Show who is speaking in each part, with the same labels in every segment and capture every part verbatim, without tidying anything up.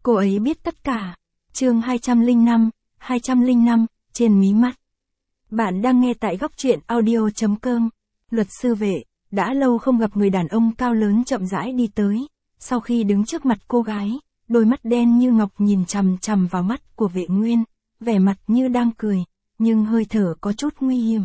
Speaker 1: Cô ấy biết tất cả. Chương hai trăm lẻ năm, hai trăm lẻ năm, trên mí mắt. Bạn đang nghe tại góc truyện audio chấm com. Luật sư Vệ, đã lâu không gặp người đàn ông cao lớn chậm rãi đi tới. Sau khi đứng trước mặt cô gái, đôi mắt đen như ngọc nhìn chằm chằm vào mắt của Vệ Nguyên, vẻ mặt như đang cười, nhưng hơi thở có chút nguy hiểm.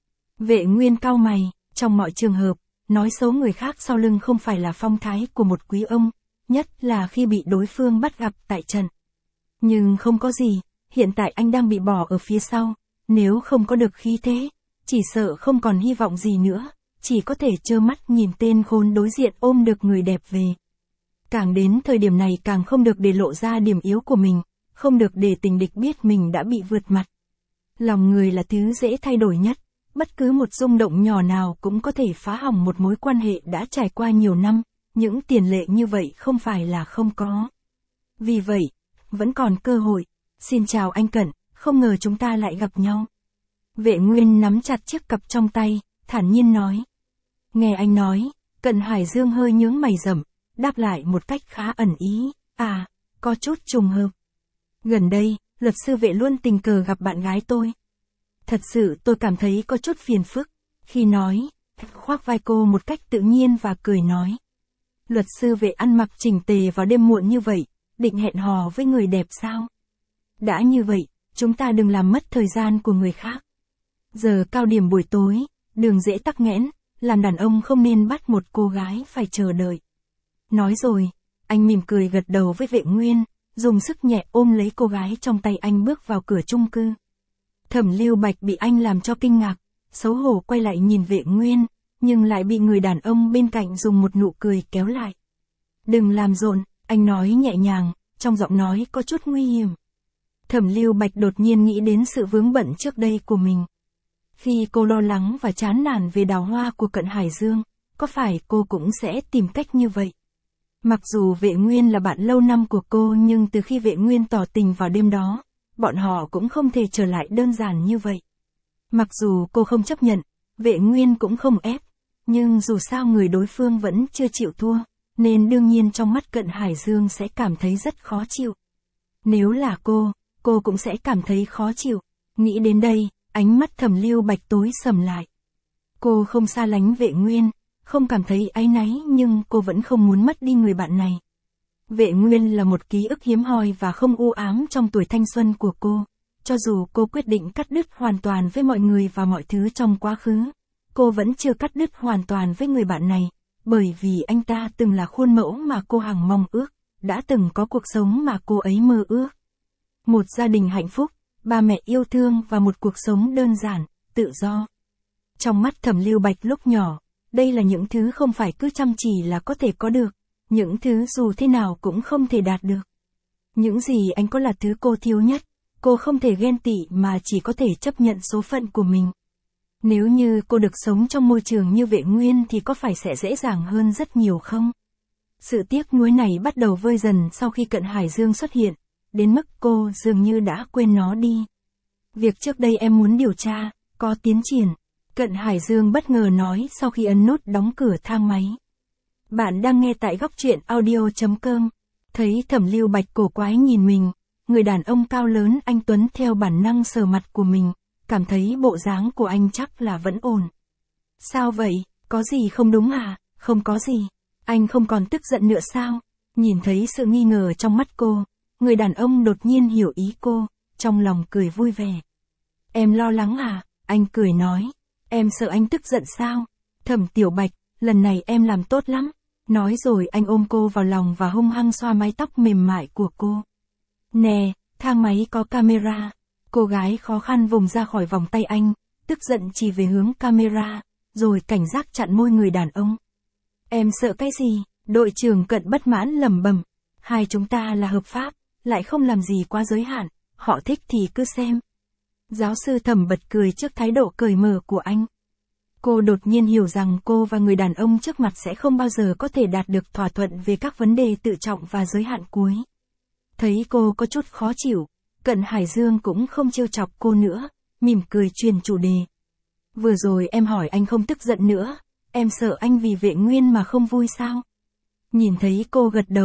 Speaker 1: Vệ Nguyên cau mày, trong mọi trường hợp, nói xấu người khác sau lưng không phải là phong thái của một quý ông, nhất là khi bị đối phương bắt gặp tại trận. Nhưng không có gì, hiện tại anh đang bị bỏ ở phía sau, nếu không có được khí thế, chỉ sợ không còn hy vọng gì nữa, chỉ có thể trơ mắt nhìn tên khốn đối diện ôm được người đẹp về. Càng đến thời điểm này càng không được để lộ ra điểm yếu của mình, không được để tình địch biết mình đã bị vượt mặt. Lòng người là thứ dễ thay đổi nhất, bất cứ một rung động nhỏ nào cũng có thể phá hỏng một mối quan hệ đã trải qua nhiều năm, những tiền lệ như vậy không phải là không có. Vì vậy, vẫn còn cơ hội. Xin chào anh Cận, không ngờ chúng ta lại gặp nhau. Vệ Nguyên nắm chặt chiếc cặp trong tay, thản nhiên nói. Nghe anh nói, Cận Hải Dương hơi nhướng mày rậm, đáp lại một cách khá ẩn ý, à, có chút trùng hợp. Gần đây, luật sư Vệ luôn tình cờ gặp bạn gái tôi. Thật sự tôi cảm thấy có chút phiền phức, khi nói, khoác vai cô một cách tự nhiên và cười nói. Luật sư Vệ ăn mặc chỉnh tề vào đêm muộn như vậy, định hẹn hò với người đẹp sao? Đã như vậy, chúng ta đừng làm mất thời gian của người khác. Giờ cao điểm buổi tối, đường dễ tắc nghẽn, làm đàn ông không nên bắt một cô gái phải chờ đợi. Nói rồi, anh mỉm cười gật đầu với Vệ Nguyên, dùng sức nhẹ ôm lấy cô gái trong tay anh bước vào cửa chung cư. Thẩm Lưu Bạch bị anh làm cho kinh ngạc, xấu hổ quay lại nhìn Vệ Nguyên, nhưng lại bị người đàn ông bên cạnh dùng một nụ cười kéo lại. Đừng làm rộn, anh nói nhẹ nhàng, trong giọng nói có chút nguy hiểm. Thẩm Lưu Bạch đột nhiên nghĩ đến sự vướng bận trước đây của mình. Khi cô lo lắng và chán nản về đào hoa của Cận Hải Dương, có phải cô cũng sẽ tìm cách như vậy? Mặc dù Vệ Nguyên là bạn lâu năm của cô nhưng từ khi Vệ Nguyên tỏ tình vào đêm đó, bọn họ cũng không thể trở lại đơn giản như vậy. Mặc dù cô không chấp nhận, Vệ Nguyên cũng không ép, nhưng dù sao người đối phương vẫn chưa chịu thua, nên đương nhiên trong mắt Cận Hải Dương sẽ cảm thấy rất khó chịu. Nếu là cô, cô cũng sẽ cảm thấy khó chịu. Nghĩ đến đây, ánh mắt Thẩm Lưu Bạch tối sầm lại. Cô không xa lánh Vệ Nguyên, không cảm thấy áy náy nhưng cô vẫn không muốn mất đi người bạn này. Vệ Nguyên là một ký ức hiếm hoi và không u ám trong tuổi thanh xuân của cô. Cho dù cô quyết định cắt đứt hoàn toàn với mọi người và mọi thứ trong quá khứ, cô vẫn chưa cắt đứt hoàn toàn với người bạn này, bởi vì anh ta từng là khuôn mẫu mà cô hằng mong ước, đã từng có cuộc sống mà cô ấy mơ ước. Một gia đình hạnh phúc, ba mẹ yêu thương và một cuộc sống đơn giản, tự do. Trong mắt Thẩm Lưu Bạch lúc nhỏ, đây là những thứ không phải cứ chăm chỉ là có thể có được, những thứ dù thế nào cũng không thể đạt được. Những gì anh có là thứ cô thiếu nhất, cô không thể ghen tị mà chỉ có thể chấp nhận số phận của mình. Nếu như cô được sống trong môi trường như Vệ Nguyên thì có phải sẽ dễ dàng hơn rất nhiều không? Sự tiếc nuối này bắt đầu vơi dần sau khi Cận Hải Dương xuất hiện, đến mức cô dường như đã quên nó đi. Việc trước đây em muốn điều tra, có tiến triển, Cận Hải Dương bất ngờ nói sau khi ấn nút đóng cửa thang máy. Bạn đang nghe tại góc truyện audio chấm com. Thấy Thẩm Lưu Bạch cổ quái nhìn mình, người đàn ông cao lớn anh Tuấn theo bản năng sờ mặt của mình, cảm thấy bộ dáng của anh chắc là vẫn ổn. Sao vậy, có gì không đúng à? Không có gì. Anh không còn tức giận nữa sao? Nhìn thấy sự nghi ngờ trong mắt cô, người đàn ông đột nhiên hiểu ý cô, trong lòng cười vui vẻ. Em lo lắng à? Anh cười nói. Em sợ anh tức giận sao? Thẩm Tiểu Bạch, lần này em làm tốt lắm. Nói rồi anh ôm cô vào lòng và hung hăng xoa mái tóc mềm mại của cô. Nè, thang máy có camera. Cô gái khó khăn vùng ra khỏi vòng tay anh, tức giận chỉ về hướng camera, rồi cảnh giác chặn môi người đàn ông. Em sợ cái gì? Đội trưởng Cận bất mãn lẩm bẩm. Hai chúng ta là hợp pháp, lại không làm gì quá giới hạn, họ thích thì cứ xem. Giáo sư Thẩm bật cười trước thái độ cởi mở của anh. Cô đột nhiên hiểu rằng cô và người đàn ông trước mặt sẽ không bao giờ có thể đạt được thỏa thuận về các vấn đề tự trọng và giới hạn cuối. Thấy cô có chút khó chịu, Cận Hải Dương cũng không trêu chọc cô nữa, mỉm cười truyền chủ đề. Vừa rồi em hỏi anh không tức giận nữa, em sợ anh vì Vệ Nguyên mà không vui sao? Nhìn thấy cô gật đầu,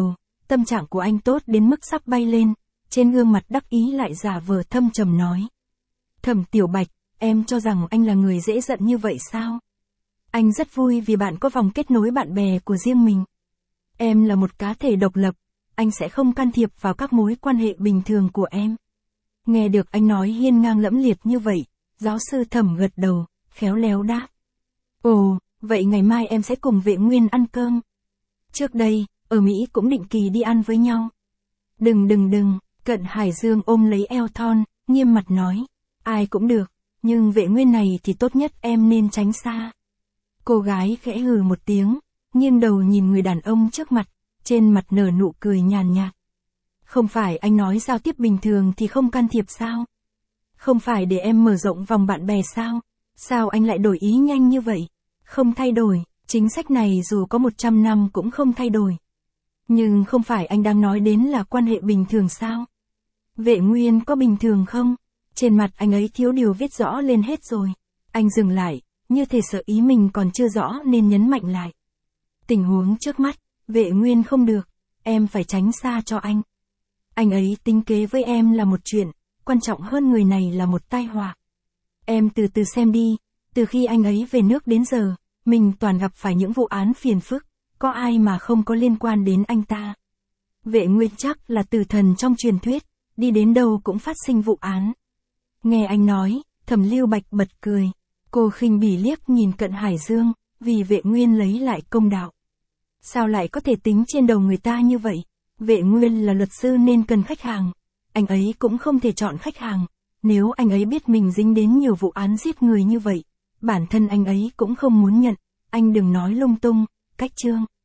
Speaker 1: tâm trạng của anh tốt đến mức sắp bay lên, trên gương mặt đắc ý lại giả vờ thâm trầm nói. Thẩm Tiểu Bạch, em cho rằng anh là người dễ giận như vậy sao? Anh rất vui vì bạn có vòng kết nối bạn bè của riêng mình. Em là một cá thể độc lập, anh sẽ không can thiệp vào các mối quan hệ bình thường của em. Nghe được anh nói hiên ngang lẫm liệt như vậy, giáo sư Thẩm gật đầu, khéo léo đáp. Ồ, vậy ngày mai em sẽ cùng Vệ Nguyên ăn cơm. Trước đây, ở Mỹ cũng định kỳ đi ăn với nhau. Đừng đừng đừng, Cận Hải Dương ôm lấy eo thon, nghiêm mặt nói. Ai cũng được, nhưng Vệ Nguyên này thì tốt nhất em nên tránh xa. Cô gái khẽ hừ một tiếng, nghiêng đầu nhìn người đàn ông trước mặt, trên mặt nở nụ cười nhàn nhạt. Không phải anh nói giao tiếp bình thường thì không can thiệp sao? Không phải để em mở rộng vòng bạn bè sao? Sao anh lại đổi ý nhanh như vậy? Không thay đổi, chính sách này dù có một trăm năm cũng không thay đổi. Nhưng không phải anh đang nói đến là quan hệ bình thường sao? Vệ Nguyên có bình thường không? Trên mặt anh ấy thiếu điều viết rõ lên hết rồi. Anh dừng lại, như thể sợ ý mình còn chưa rõ nên nhấn mạnh lại. Tình huống trước mắt, Vệ Nguyên không được, em phải tránh xa cho anh. Anh ấy tính kế với em là một chuyện, quan trọng hơn người này là một tai họa. Em từ từ xem đi, từ khi anh ấy về nước đến giờ, mình toàn gặp phải những vụ án phiền phức, có ai mà không có liên quan đến anh ta. Vệ Nguyên chắc là tử thần trong truyền thuyết, đi đến đâu cũng phát sinh vụ án. Nghe anh nói, Thẩm Lưu Bạch bật cười. Cô khinh bỉ liếc nhìn Cận Hải Dương, vì Vệ Nguyên lấy lại công đạo. Sao lại có thể tính trên đầu người ta như vậy? Vệ Nguyên là luật sư nên cần khách hàng. Anh ấy cũng không thể chọn khách hàng. Nếu anh ấy biết mình dính đến nhiều vụ án giết người như vậy, bản thân anh ấy cũng không muốn nhận. Anh đừng nói lung tung, cách chương.